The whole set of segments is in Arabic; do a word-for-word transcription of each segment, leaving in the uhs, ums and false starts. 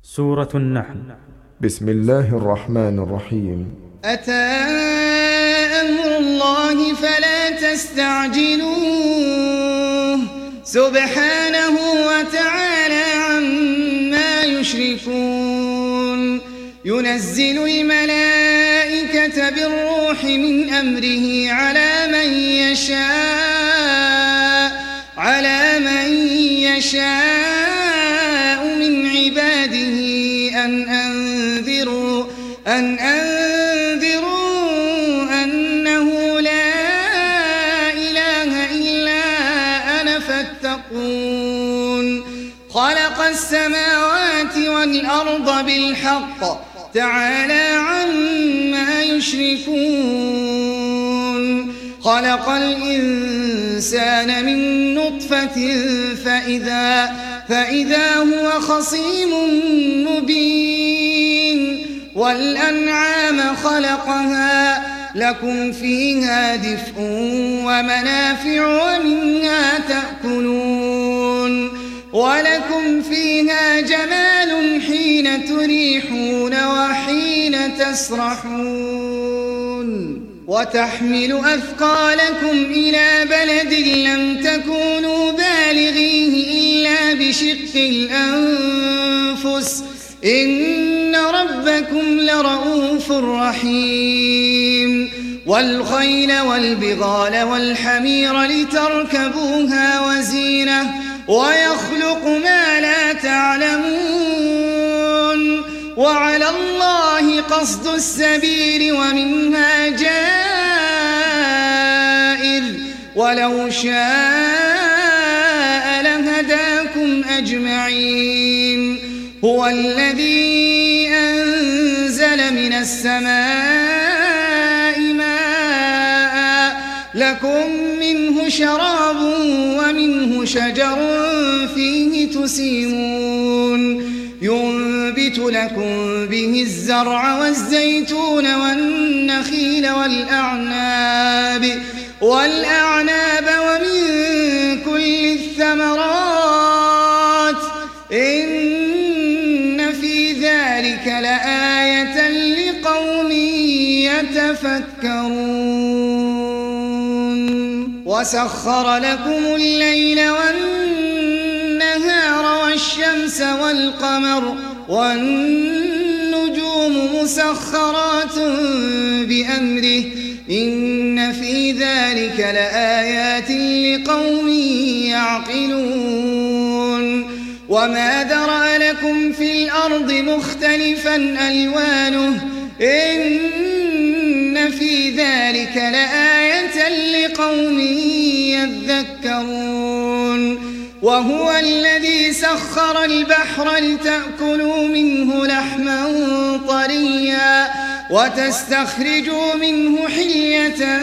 سورة النحل. بسم الله الرحمن الرحيم. أتى أمر الله فلا تستعجلوه سبحانه وتعالى عما يشركون. ينزل الملائكة بالروح من أمره على من يشاء على من يشاء من عباده أن أنذروا أن أنذروا أنه لا إله إلا أنا فاتقون. خلق السماوات والأرض بالحق تعالى عما يشركون. خلق الإنسان من نطفة فإذا, فإذا هو خصيم مبين. والأنعام خلقها لكم فيها دفء ومنافع ومنها تأكلون. ولكم فيها جمال حين تريحون وحين تسرحون. وتحمل أثقالكم إلى بلد لم تكونوا بالغيه إلا بشق الأنفس إن ربكم لرؤوف رحيم. والخيل والبغال والحمير لتركبوها وزينة ويخلق ما لا تعلمون. وعلى الله قصد السبيل ومنها جائر ولو شاء لهداكم أجمعين. هو الذي أنزل من السماء ماء لكم منه شراب ومنه شجر فيه تسيمون. ينبت لكم به الزرع والزيتون والنخيل والأعناب والأعناب ومن كل الثمرات إن في ذلك لآية لقوم يتفكرون. وسخر لكم الليل والنهار والشمس والقمر والنجوم مسخرات بأمره إن في ذلك لآيات لقوم يعقلون. وما ذرأ لكم في الأرض مختلفا ألوانه إن في ذلك لآية لقوم يذكرون. وهو الذي سخر البحر لتأكلوا منه لحما طريا وتستخرجوا منه حلية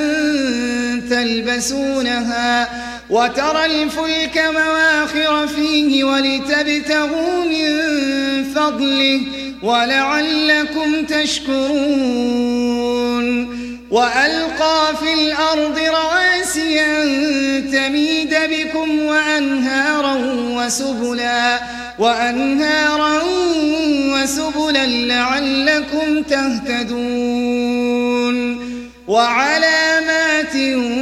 تلبسونها وترى الفلك مواخر فيه ولتبتغوا من فضله ولعلكم تشكرون. وألقى في الأرض رواسي أن تميد بكم وأنهارا وسبلا وأنهارا وسبلا لعلكم تهتدون. وعلامات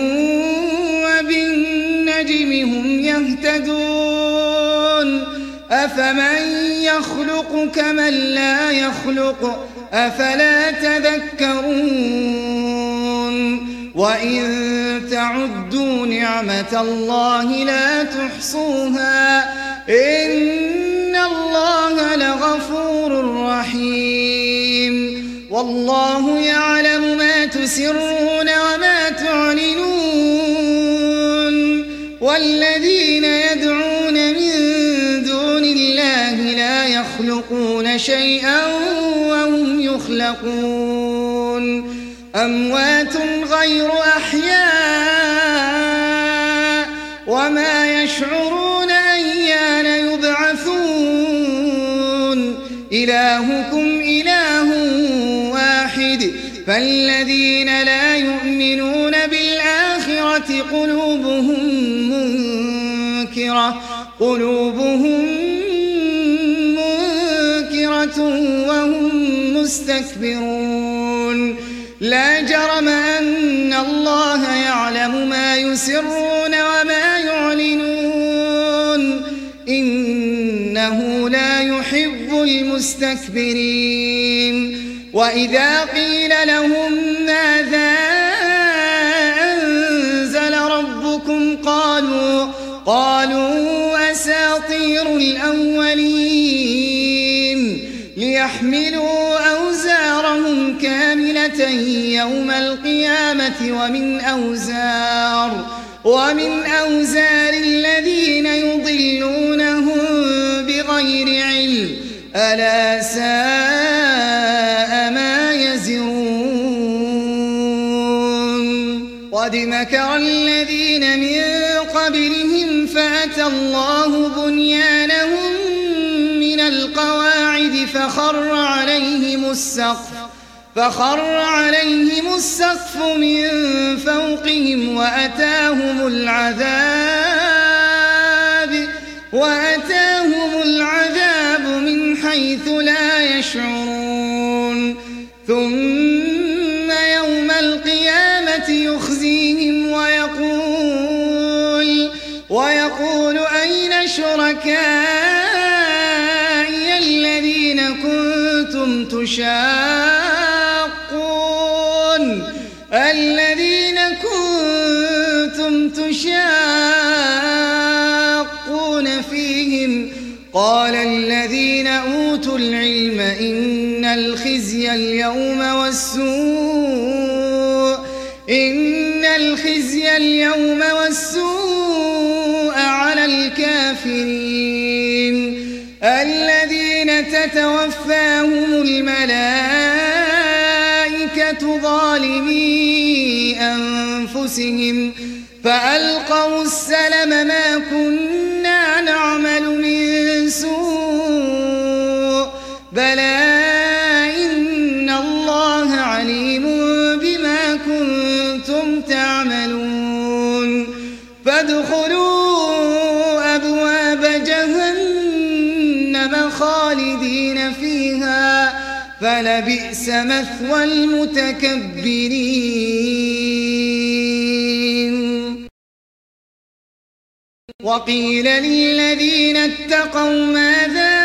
وبالنجم هم يهتدون. أفمن يخلق كمن لا يخلق أفلا تذكرون. وإن تعدوا نعمة الله لا تحصوها إن الله لغفور رحيم. والله يعلم ما تسرون وما تعلنون. والذين يدعون من دون الله لا يخلقون شيئا وهم يخلقون. أموات غير أحياء وما يشعرون أيان يبعثون. إلهكم إله واحد فالذين لا يؤمنون بالآخرة قلوبهم منكرة قلوبهم منكرة الآخرة وهم مستكبرون لا جرم أن الله يعلم ما يسرون وما يعلنون إنه لا يحب المستكبرين وإذا قيل لهم ماذا أنزل ربكم قالوا قالوا أساطير الأولين ليحملوا أوزارهم كاملة يوم القيامة ومن أوزار ومن أوزار الذين يضلونهم بغير علم ألا ساء ما يزرون قد مكر الذين من قبلهم فأتى الله بنيانهم من القواعد فخر عليهم السقف فخر عليهم السقف من فوقهم وأتاهم العذاب وأتاهم العذاب من حيث لا يشعرون ثم يوم القيامة يخزيهم ويقول ويقول أين شركائي الذين كنتم تشاقون الذين كنتم تشاقون فيهم قال الذين أوتوا العلم إن الخزي اليوم والسوء إن الخزي اليوم والسوء على الكافرين الذين تتوفاهم الملائكة ظالمي أنفسهم فألقوا السلم ما كنا نعمل من سوء بلى إن الله عليم بما كنتم تعملون فادخلوا أبواب جهنم خالدين فيها فلبئس مثوى المتكبرين وقيل للذين اتقوا ماذا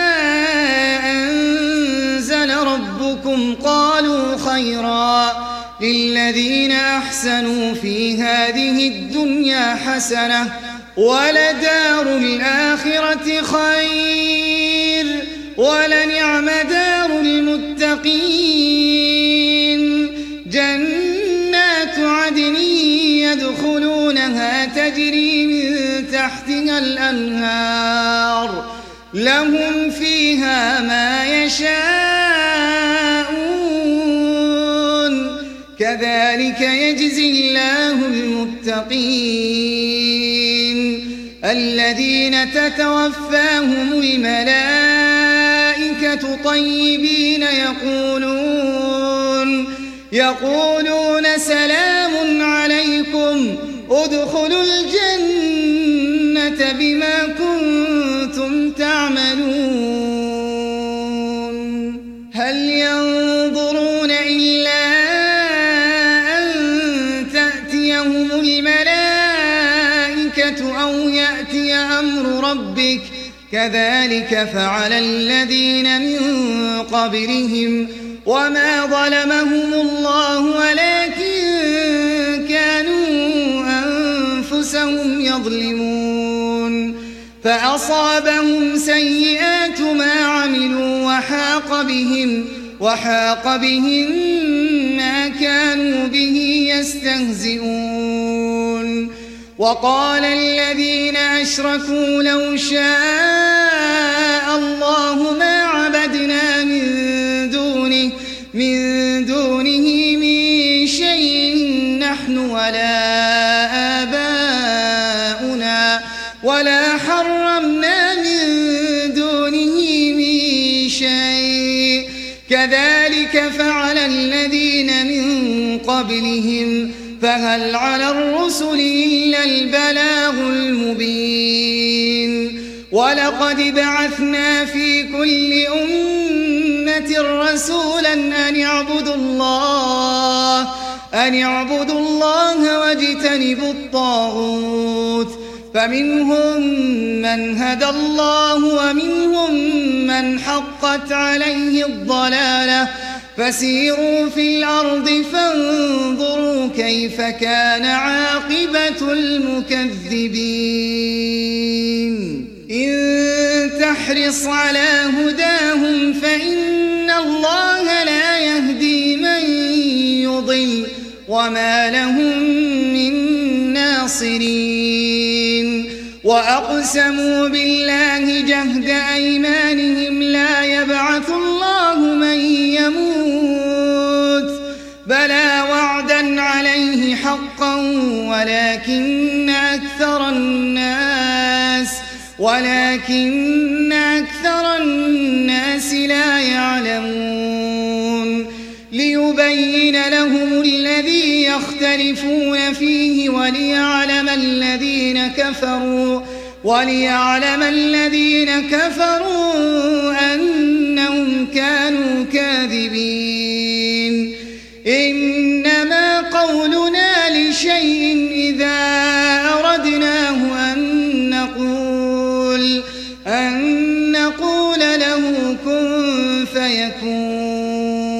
أنزل ربكم قالوا خيرا للذين أحسنوا في هذه الدنيا حسنة ولدار الآخرة خير ولنعم دار المتقين جنات عدن يدخلونها تجري من تحتها الأنهار لهم فيها ما يشاءون كذلك يجزي الله المتقين الذين تتوفاهم الملائكة طيبين يقولون يقولون سلام عليكم ادخلوا الجنة بما كنتم تعملون هل ينظرون إلا أن تأتيهم الملائكة أو يأتي أمر ربك كذلك فعل الذين من قبلهم وما ظلمهم الله ولكن كانوا أنفسهم يظلمون فأصابهم سيئات ما عملوا وحاق بهم وحاق بهم ما كانوا به يستهزئون وقال الذين أشركوا لو شاء الله ما عبدنا من دونه من دونه من شيء نحن ولا آباؤنا ولا حرمنا من دونه من شيء كذلك فعل الذين من قبلهم فهل على الرسل إلا البلاغ المبين ولقد بعثنا في كل أمة أمة رسولا أن اعبدوا الله أن اعبدوا الله واجتنبوا الطاغوت فمنهم من هدى الله ومنهم من حقت عليه الضلالة فسيروا في الأرض فانظروا كيف كان عاقبة المكذبين إن تحرص على هداهم فإن الله لا يهدي من يضل وما لهم من ناصرين وأقسموا بالله جهد أيمانهم لا يبعث الله من يموت بلى وعدا عليه حقا ولكن أكثر الناس ولكن أكثر الناس لا يعلمون ليبين لهم الذي يختلفون فيه وليعلم الذين كفروا وليعلم الذين كفروا أنهم كانوا كاذبين إنما قولنا لشيء إذا أردناه أن نقول أن نقول له كن فيكون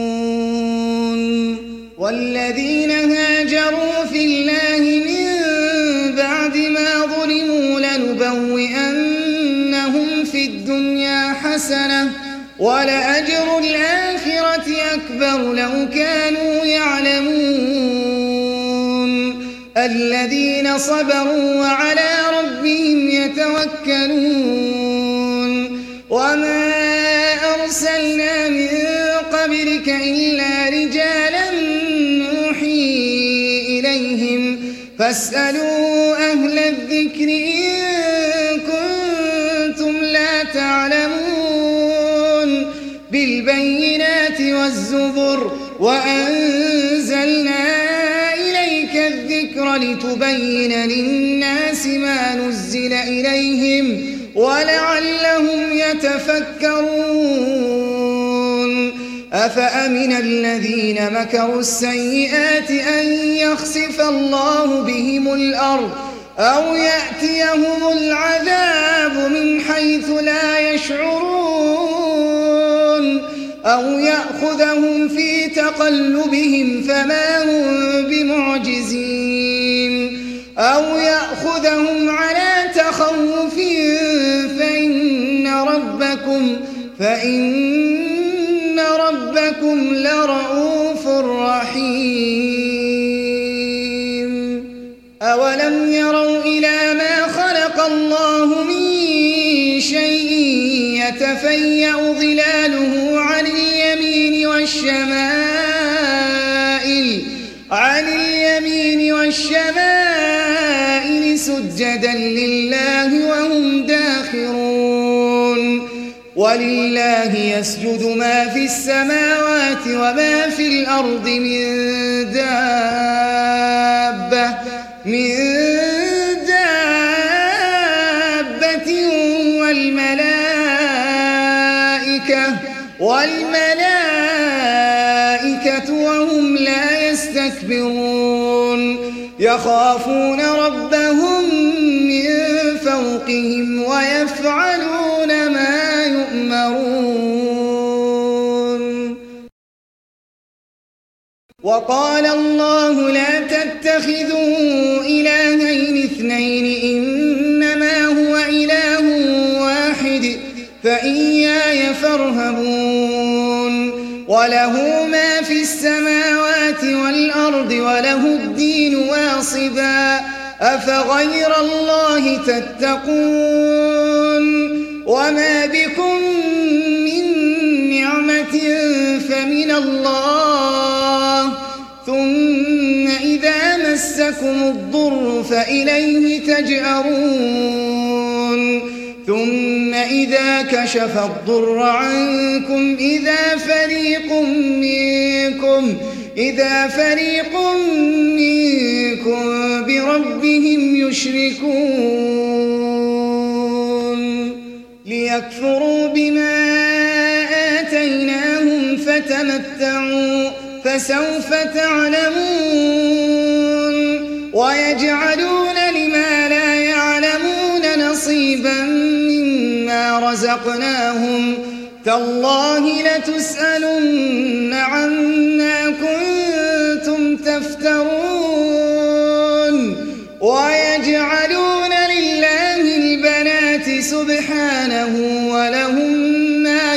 والذين هاجروا في الله من بعد ما ظلموا لنبوئنهم في الدنيا حسنة ولأجر الآخرة أكبر لو كانوا يعلمون الذين صبروا وعلى ربهم يتوكلون وما أرسلنا من قبلك إلا رجالا نوحي إليهم فاسألوا أهل الذكر إن كنتم لا تعلمون بالبينات والزبر وأنزلنا إليك الذكر لتبين للناس ما نزل إليهم ولعلهم يتفكرون أفأمن الذين مكروا السيئات أن يخسف الله بهم الأرض أو يأتيهم العذاب من حيث لا يشعرون أو يأخذهم في تقلبهم فما هم بمعجزين أو يأخذهم على تخوف فإن ربكم فإن ربكم لرؤوف رحيم أولم يروا إلى ما خلق الله من شيء يتفيأ ظلاله عن اليمين والشمائل عن اليمين والشمائل سجدا لله وهم داخرون ولله يسجد ما في السماوات وما في الأرض من دابة من دابة والملائكة والملائكة وهم لا يستكبرون يخافون ربهم من فوقهم ويفعلون ما يؤمرون وقال الله لا تتخذوا إلهين اثنين إنما هو إله واحد فإياي فارهبون وله ما في السماوات والأرض وله الدين واصبا أفغير الله تتقون وما بكم من نعمة فمن الله ثم إذا مسكم الضر فإليه تجأرون ثم إذا كشف الضر عنكم إذا فريق منكم إذا فريق منكم بربهم يشركون ليكفروا بما آتيناهم فتمتعوا فسوف تعلمون ويجعلون لما لا يعلمون نصيبا مما رزقناهم تالله لتسألن عما كنتم تفترون ويجعلون لله البنات سبحانه ولهم ما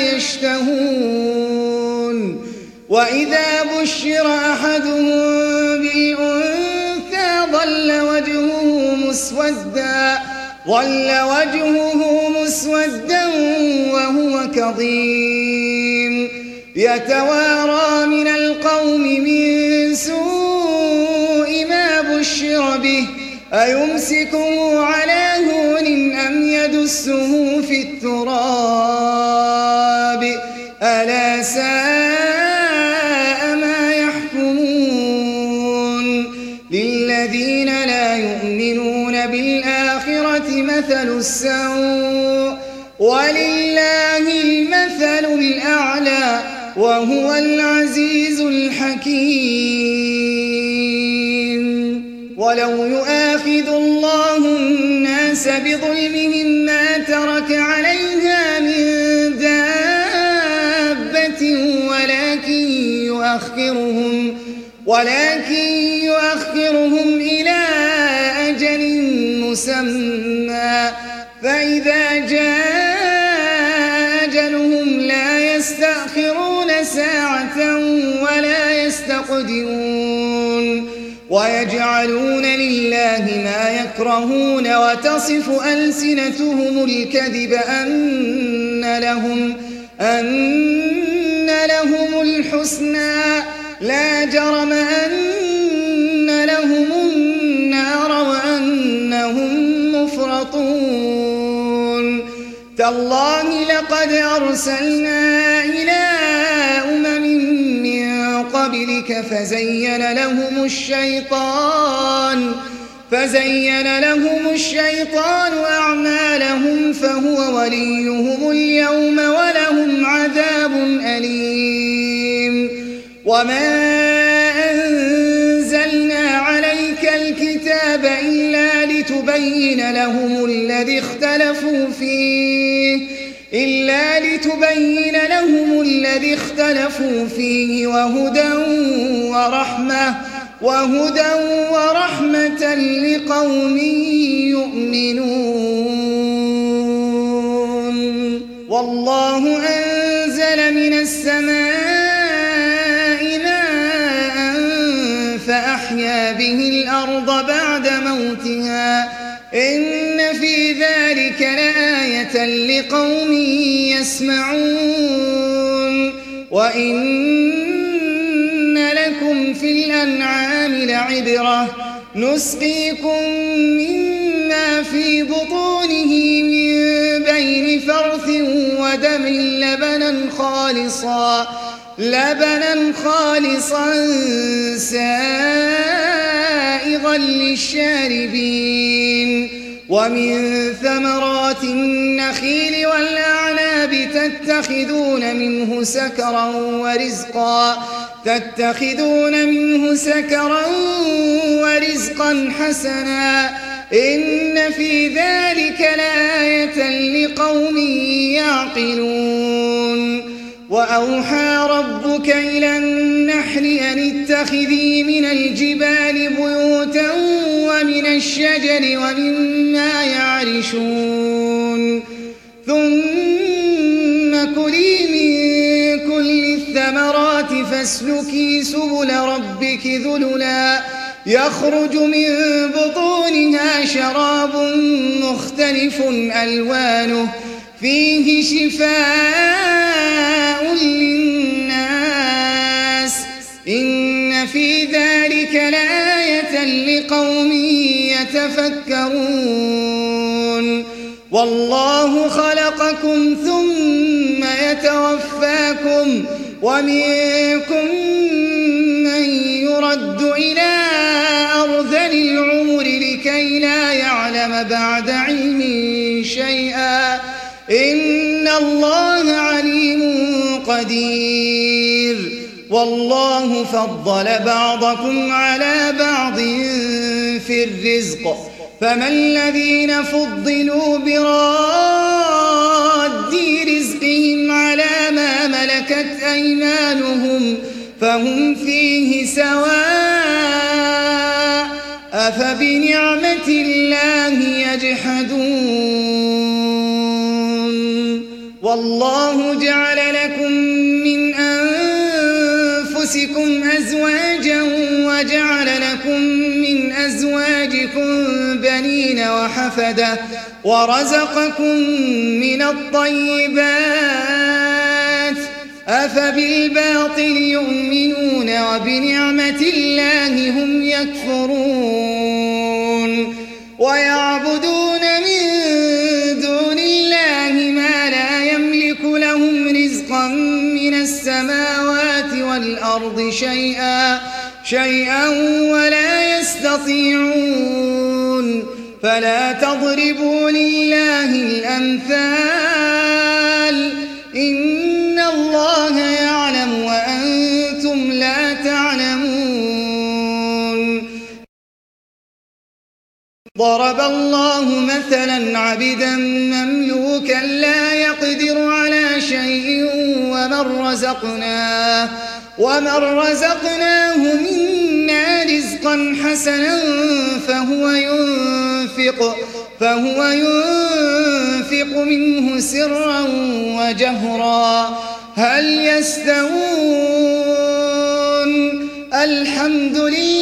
يشتهون وإذا بشر أحدهم بالأنثى ظل وجهه مسودا ظل وجهه مسودا وهو كظيم يتوارى من القوم من سوء ما بشر به أيمسكه على هون أم يدسه في التراب ألا ساء ما يحكمون للذين لا يؤمنون بالآخرة مثل السوء ولله المثل الأعلى وهو العزيز الحكيم ولو يؤاخذ الله الناس بظلمهم ما ترك عليها من دابة ولكن يؤخرهم ولكن يؤخرهم إلى أجل مسمى فإذا جاء أجلهم لا يستأخرون ساعة ولا يستقدمون ويجعلون لله ما يكرهون وتصف ألسنتهم الكذب أن لهم أن لهم الحسنى لا جرم أن لهم النار وأنهم مفرطون تالله لقد أرسلنا إلى أمم من قبلك فزين لهم الشيطان فزين لهم الشيطان أعمالهم فهو وليهم اليوم ولهم عذاب أليم وما أنزلنا عليك الكتاب إلا لتبين لهم الذي اختلفوا فيه إلا لتبين لهم الذي اختلفوا فيه وهدى ورحمة وهدى ورحمة لقوم يؤمنون والله أنزل من السماء ماء فأحيا به الأرض بعد موتها إن في ذلك لآية لقوم يسمعون وإن لكم في الأنعام لعبرة نسقيكم مما في بطونه من بين فرث ودم لبنا خالصا لبنا خالصا سائغا للشاربين ومن ثمرات النخيل والأعناب تتخذون منه سكرا ورزقا تتخذون منه سكرا ورزقا حسنا إن في ذلك لآية لقوم يعقلون وأوحى ربك إلى النحل أن اتخذي من الجبال بيوتا ومن الشجر ومما يعرشون ثم كلي من كل الثمرات فاسلكي سبل ربك ذللا يخرج من بطونها شراب مختلف ألوانه فيه شفاء للناس إن في ذلك لآية لقوم يتفكرون والله خلقكم ثم يتوفاكم ومنكم من يرد إلى أرذل العمر لكي لا يعلم بعد علم شيئا إن الله عليم قدير قدير والله فضل بعضكم على بعض في الرزق فما الذين فضلوا براد رزقهم على ما ملكت أيمانهم فهم فيه سواء أفبنعمة الله يجحدون والله جعل لكم من أنفسكم أزواجا وجعل لكم من أزواجكم بنين وحفدة ورزقكم من الطيبات أفبالباطل يؤمنون وبنعمة الله هم يكفرون ويعبدون من دون الله ما لا يملك لهم رزقا من السماوات والأرض شيئا شيئا ولا يستطيعون فلا تضربوا لله الأمثال إن الله يعلم وأنتم لا تعلمون ضرب الله مثلا عبدا مملوكا لا يقدر على شيء ومن رزقناه ومن رزقناه منا رزقا حسنا فهو ينفق فهو ينفق منه سرا وجهرا هل يستوون الحمد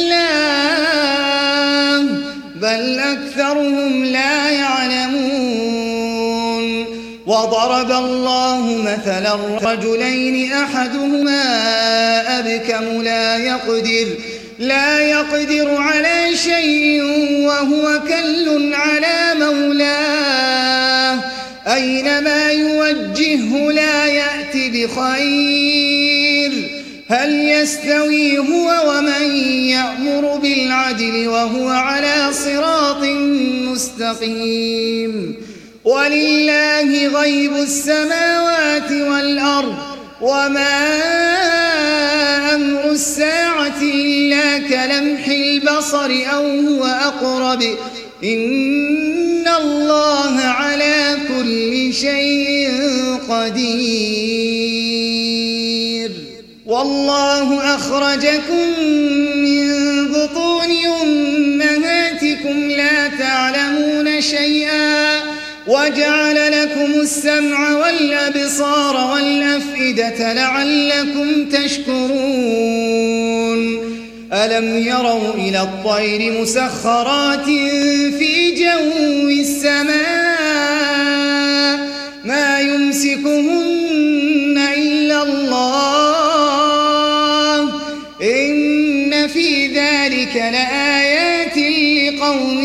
لله بل أكثرهم لا يعلمون وضرب الله مثلا رجلين أحدهما أبكم لا يقدر لا يقدر على شيء وهو كل على مولاه أينما يوجهه لا يأتي بخير هل يستوي هو ومن يأمر بالعدل وهو على صراط مستقيم ولله غيب السماوات والأرض وما أمر الساعة إلا كلمح البصر أو هو أقرب إن الله على كل شيء قدير والله أخرجكم من بطون أمهاتكم لا تعلمون شيئا وجعل لكم السمع والأبصار والأفئدة لعلكم تشكرون ألم يروا إلى الطير مسخرات في جو السماء ما يمسكهن إلا الله إن في ذلك لآيات لقوم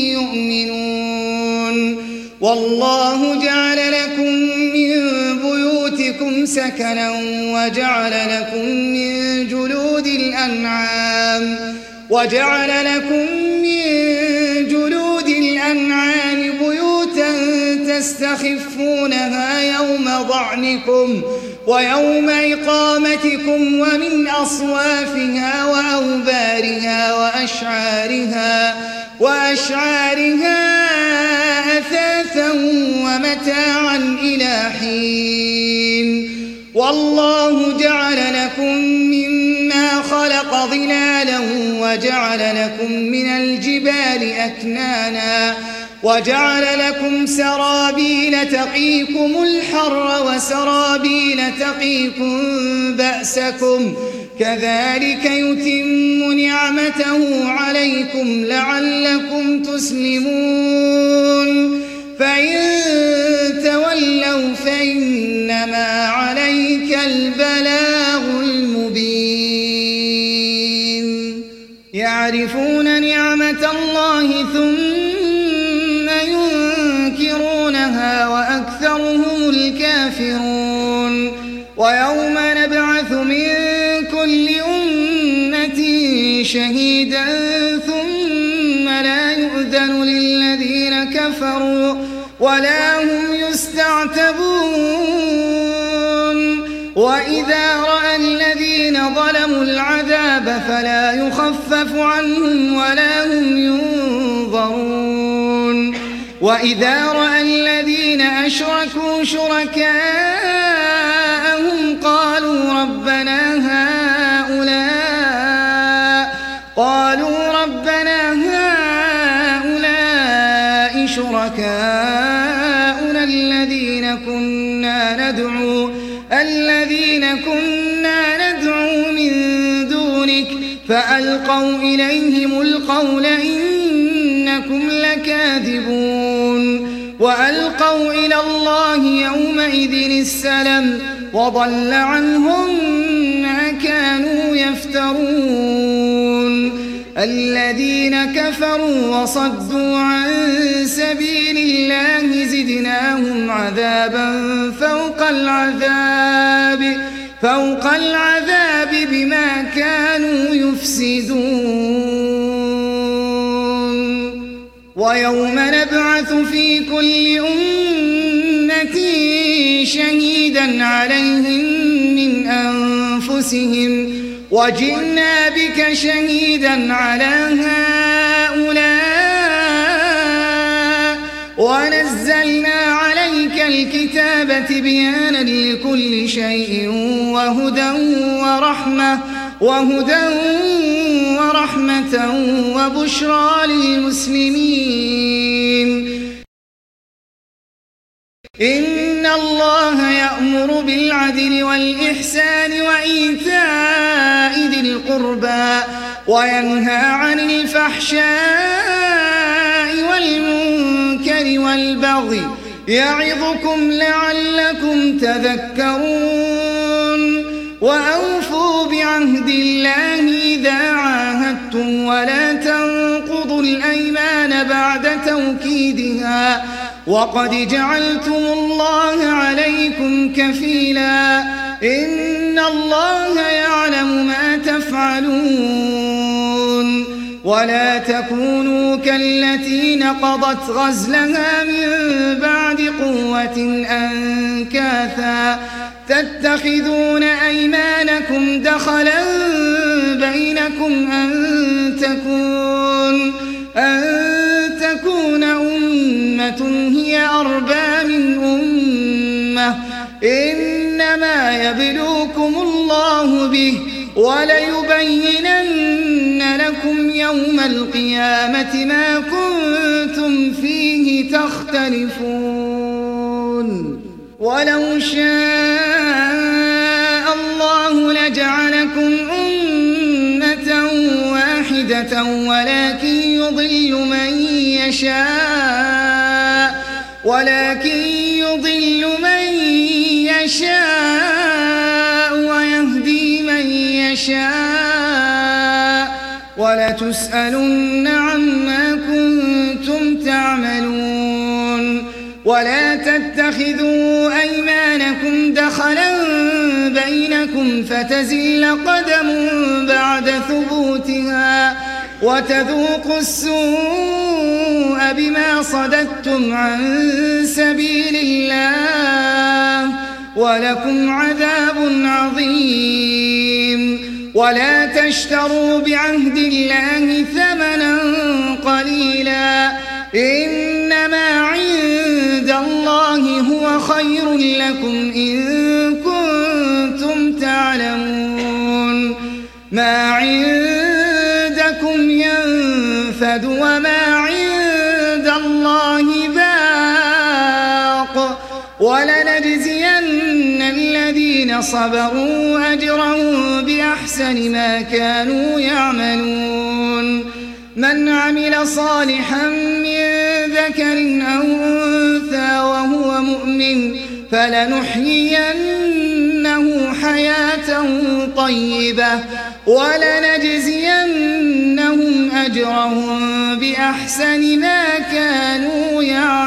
يؤمنون والله جعل لكم من بيوتكم سكنا وجعل لكم من جلود الأنعام وجعل لكم من جلود الأنعام بيوتا تستخفونها يوم ضعنكم ويوم إقامتكم ومن أصوافها وأوبارها وأشعارها وأشعارها أثاثا ومتاعا إلى حين والله جعل لكم مما خلق ظلالا وجعل لكم من الجبال أكنانا وجعل لكم سرابيل تقيكم الحر وسرابيل تقيكم بأسكم كذلك يتم نعمته عليكم لعلكم تسلمون فإن تولوا فإنما عليك البلاغ المبين يعرفون نعمة الله ثم ينكرونها وأكثرهم الكافرون ويوم نبعث من كل أمة شهيدا ثم لا يؤذن للذين كفروا ولا هم يستعتبون وإن وإذا رأى الذين ظلموا العذاب فلا يخفف عنهم ولا هم ينظرون وإذا رأى الذين أشركوا شركاءهم قالوا ربنا هؤلاء قالوا ربنا هؤلاء شركاؤنا الذين كنا ندعو الذين كنا ندعو من دونك فألقوا إليهم القول إنكم لكاذبون وألقوا إلى الله يومئذ السلم وضل عنهم ما كانوا يفترون الذين كفروا وصدوا عن سبيل الله زدناهم عذابا فوق العذاب فوق العذاب بما كانوا يفسدون ويوم نبعث في كل أمة شهيدا عليهم من أنفسهم وجئنا بك شهيدا على هؤلاء ونزلنا عليك الكتاب تبيانا لكل شيء وهدى ورحمة وهدى ورحمة وبشرى للمسلمين إن الله يأمر بالعدل والإحسان وإيتاء ذي القربى وينهى عن الفحشاء والمنكر والبغي يعظكم لعلكم تذكرون وأوفوا بعهد الله إذا عاهدتم ولا تنقضوا الأيمان بعد توكيدها وقد جعلتم الله عليكم كفيلا إن الله يعلم ما تفعلون ولا تكونوا كالتي نقضت غزلها من بعد قوة أنكاثا تتخذون أيمانكم دخلا بينكم أن تكون أن تكون أمة هي أربى من أمة إنما يبلوكم الله به وليبينن لكم يوم القيامة ما كنتم فيه تختلفون ولو شاء الله لجعلكم أمة واحدة ولكن يضل من يشاء ولكن يضل من يشاء ويهدي من يشاء ولتسألن عما كنتم تعملون ولا تتخذوا أيمانكم دخلا بينكم فتزل قدم بعد ثبوتها وتذوقوا السوء بما صددتم عن سبيل الله ولكم عذاب عظيم ولا تشتروا بعهد الله ثمنا قليلا إنما عند الله هو خير لكم إن كنتم تعلمون ما عندكم ينفد وما عند الله باق ولنجزين الذين صبروا أجرهم بأحسن ما كانوا يعملون من عمل صالحا من ذكر أو أنثى وهو مؤمن فلنحيينه حياة طيبة ولنجزينهم أجرهم بأحسن ما كانوا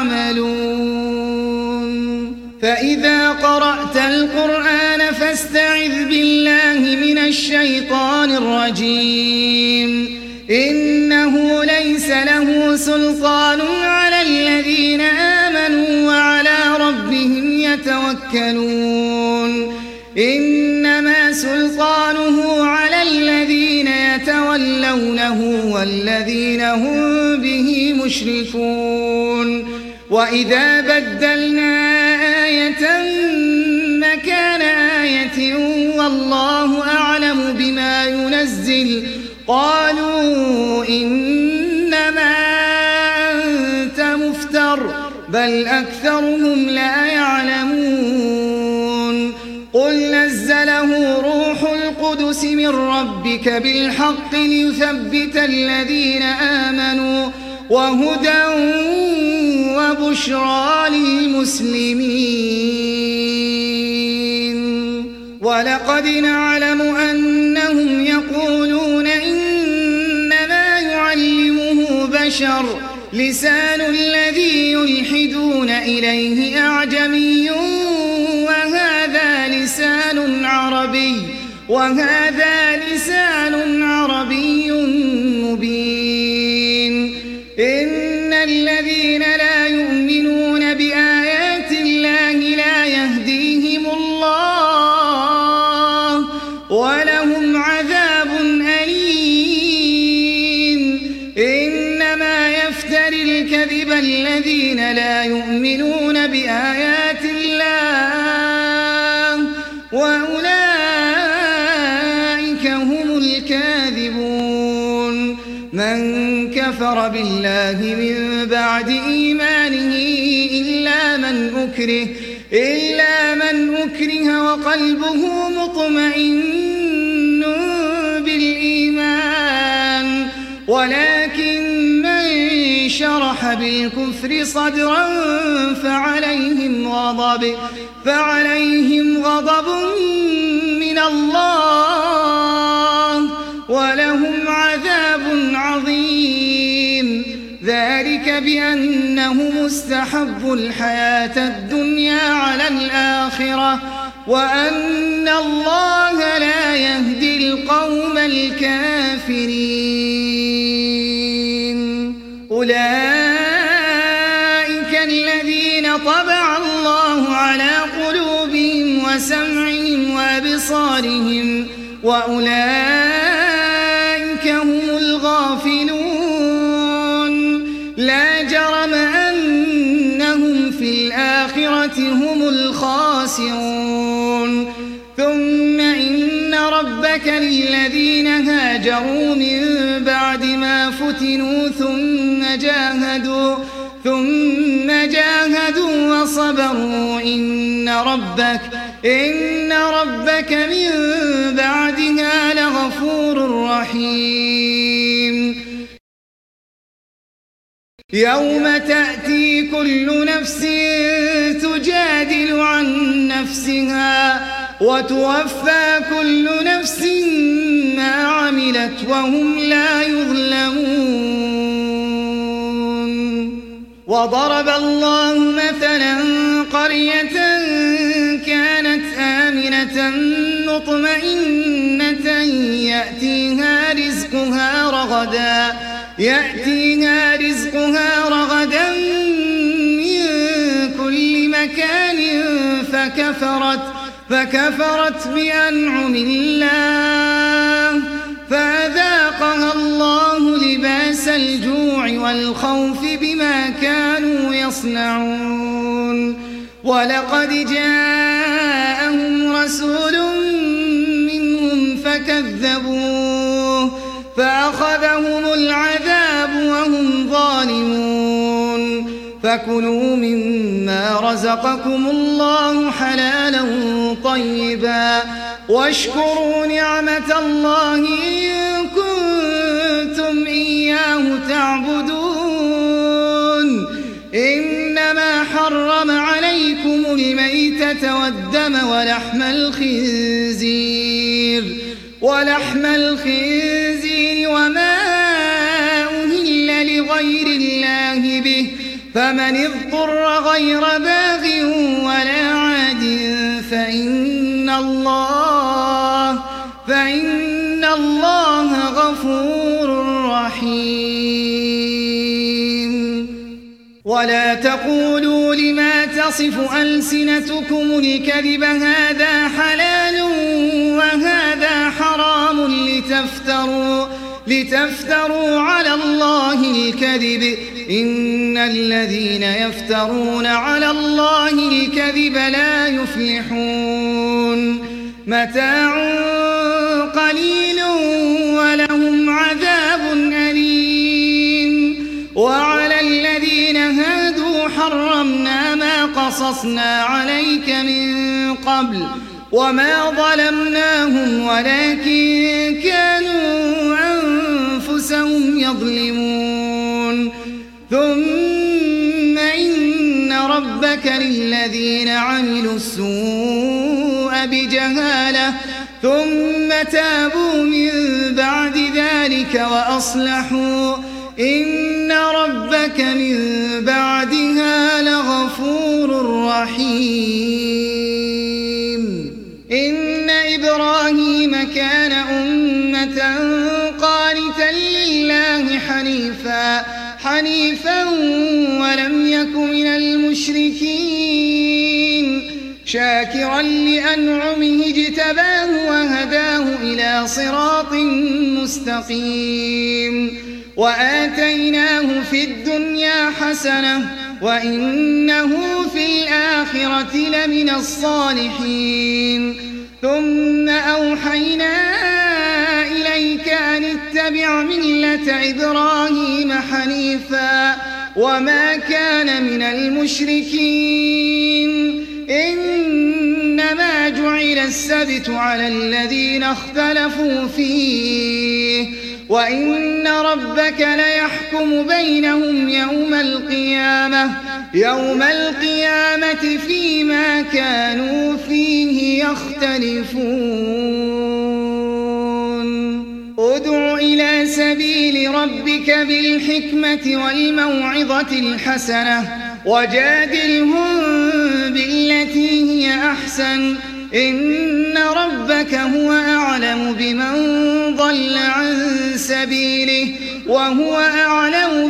يعملون فإذا قرأت القرآن فاستعذ بالله من الشيطان الرجيم إنه ليس له سلطان على الذين آمنوا وعلى ربهم يتوكلون إنما سلطانه على الذين يتولونه والذين هم به مشركون وإذا بدلنا آية مكان آية والله أعلم بما ينزل قالوا إنما أنت مفتر بل أكثرهم لا يعلمون قل نزله روح القدس من ربك بالحق ليثبت الذين آمنوا وهدى وبشرى للمسلمين ولقد نعلم أنهم يقولون إنما يعلمه بشر لسان الذي يلحدون إليه أعجمي وهذا لسان عربي وهذا لسان عربي مبين إن الذين لا يؤمنون بآيات الله لا يهديهم الله ولهم عذاب أليم إنما يفتري الكذب الذين لا يؤمنون بآيات الله وأولئك هم الكاذبون من كفر بالله من بعد إيمانه إلا من أكره إلا من أكره وقلبه مطمئن بالإيمان ولكن من شرح بالكفر صدرا فعليهم غضب فعليهم غضب من الله ولهم عذاب عظيم ذلك بأنهم استحبوا الحياة الدنيا على الآخرة وأن الله لا يهدي القوم الكافرين أولئك الذين طبع الله على قلوبهم وسمعهم وأبصارهم وأولئك هم الغافلون لا جرم أنهم في الآخرة هم الخاسرون ثم إن ربك للذين هاجروا من بعد ما فتنوا ثم جاهدوا ثم جاهدوا وصبروا إن ربك إن ربك من بعدها لغفور رحيم يوم تأتي كل نفس تجادل عن نفسها وتوفى كل نفس ما عملت وهم لا يظلمون وضرب الله مثلا قرية كانت آمنة مطمئنة يأتيها رزقها رغدا يأتيها رزقها رغدا من كل مكان فكفرت فكفرت بأنعم الله فأذاقها الله لباس الجوع والخوف بما كانوا يصنعون ولقد جاءهم رسول منهم فكذبوه فأخذهم العذاب وهم ظالمون فكلوا مما رزقكم الله حلالا طيبا واشكروا نعمة الله إن كنتم إياه تعبدون إنما حرم عليكم الميتة والدم ولحم الخنزير ولحم الخنزير وما أهل لغير الله به فمن اضطر غير باغ ولا عاد فإن الله فإن الله غفور رحيم ولا تقولوا لما تصف ألسنتكم الكذب هذا حلال وهذا لتفتروا, لتفتروا على الله الكذب إن الذين يفترون على الله الكذب لا يفلحون متاع قليل ولهم عذاب أليم وعلى الذين هادوا حرمنا ما قصصنا عليك من قبل وما ظلمناهم ولكن كانوا أنفسهم يظلمون ثم إن ربك للذين عملوا السوء بجهالة ثم تابوا من بعد ذلك وأصلحوا إن ربك من بعدها لغفور رحيم إن إبراهيم كان أمة قانتا لله حنيفا حنيفا ولم يك من المشركين شاكرا لأنعمه اجتباه وهداه إلى صراط مستقيم وآتيناه في الدنيا حسنة وإنه في الآخرة لمن الصالحين ثم أوحينا إليك أن اتبع ملة إبراهيم حنيفا وما كان من المشركين إنما جعل السبت على الذين اختلفوا فيه وإن ربك ليحكم بينهم يوم القيامة يوم القيامة فيما كانوا فيه يختلفون ادع إلى سبيل ربك بالحكمة والموعظة الحسنة وجادلهم بالتي هي أحسن إن ربك هو أعلم بمن ضل عن سبيله وهو أعلم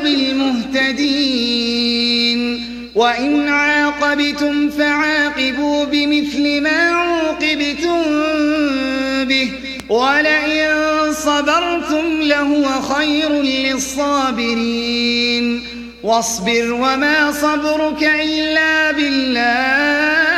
بالمهتدين وإن عاقبتم فعاقبوا بمثل ما عوقبتم به ولئن صبرتم لهو خير للصابرين واصبر وما صبرك إلا بالله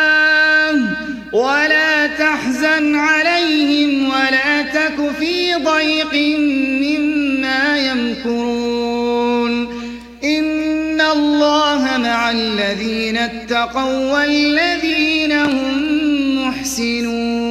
ولا تحزن عليهم ولا تك في ضيق مما يمكرون إن الله مع الذين اتقوا والذين هم محسنون